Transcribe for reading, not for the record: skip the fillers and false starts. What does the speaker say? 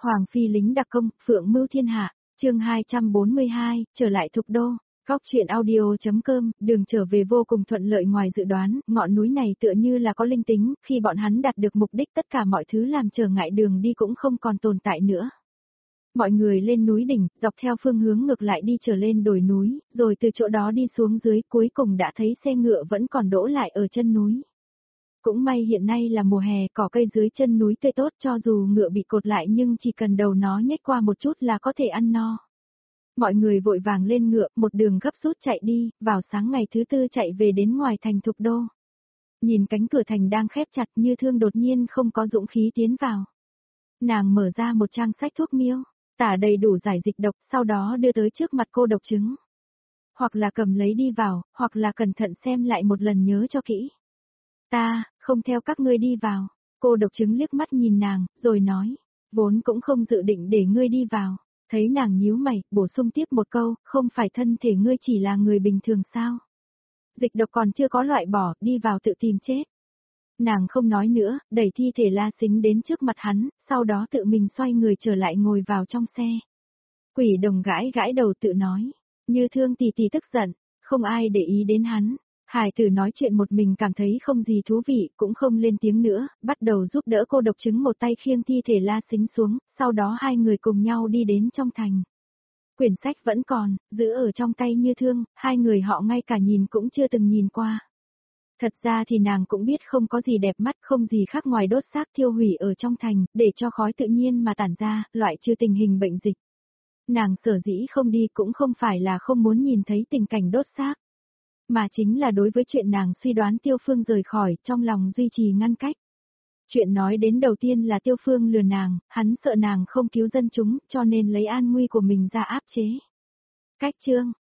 Hoàng phi lính đặc công, phượng mưu thiên hạ, chương 242, trở lại Thục Đô. Góc chuyện audio.com, đường trở về vô cùng thuận lợi ngoài dự đoán, ngọn núi này tựa như là có linh tính, khi bọn hắn đạt được mục đích tất cả mọi thứ làm trở ngại đường đi cũng không còn tồn tại nữa. Mọi người lên núi đỉnh, dọc theo phương hướng ngược lại đi trở lên đồi núi, rồi từ chỗ đó đi xuống dưới, cuối cùng đã thấy xe ngựa vẫn còn đỗ lại ở chân núi. Cũng may hiện nay là mùa hè, cỏ cây dưới chân núi tươi tốt, cho dù ngựa bị cột lại nhưng chỉ cần đầu nó nhếch qua một chút là có thể ăn no. Mọi người vội vàng lên ngựa, một đường gấp rút chạy đi, vào sáng ngày thứ tư chạy về đến ngoài thành Thục Đô. Nhìn cánh cửa thành đang khép chặt, Như Thương đột nhiên không có dũng khí tiến vào. Nàng mở ra một trang sách thuốc miêu, tả đầy đủ giải dịch độc, sau đó đưa tới trước mặt cô độc chứng. Hoặc là cầm lấy đi vào, hoặc là cẩn thận xem lại một lần nhớ cho kỹ. Ta, không theo các ngươi đi vào. Cô độc chứng liếc mắt nhìn nàng, rồi nói, vốn cũng không dự định để ngươi đi vào. Thấy nàng nhíu mày, bổ sung tiếp một câu, không phải thân thể ngươi chỉ là người bình thường sao? Dịch độc còn chưa có loại bỏ, đi vào tự tìm chết. Nàng không nói nữa, đẩy thi thể La Sính đến trước mặt hắn, sau đó tự mình xoay người trở lại ngồi vào trong xe. Quỷ đồng gãi gãi đầu tự nói, Như Thương tì tức giận, không ai để ý đến hắn. Hải tử nói chuyện một mình cảm thấy không gì thú vị, cũng không lên tiếng nữa, bắt đầu giúp đỡ cô độc chứng một tay khiêng thi thể La Sính xuống, sau đó hai người cùng nhau đi đến trong thành. Quyển sách vẫn còn, giữ ở trong tay Như Thương, hai người họ ngay cả nhìn cũng chưa từng nhìn qua. Thật ra thì nàng cũng biết không có gì đẹp mắt, không gì khác ngoài đốt xác thiêu hủy ở trong thành, để cho khói tự nhiên mà tản ra, loại trừ tình hình bệnh dịch. Nàng sở dĩ không đi cũng không phải là không muốn nhìn thấy tình cảnh đốt xác, mà chính là đối với chuyện nàng suy đoán Tiêu Phương rời khỏi, trong lòng duy trì ngăn cách. Chuyện nói đến đầu tiên là Tiêu Phương lừa nàng, hắn sợ nàng không cứu dân chúng, cho nên lấy an nguy của mình ra áp chế. Cách chương,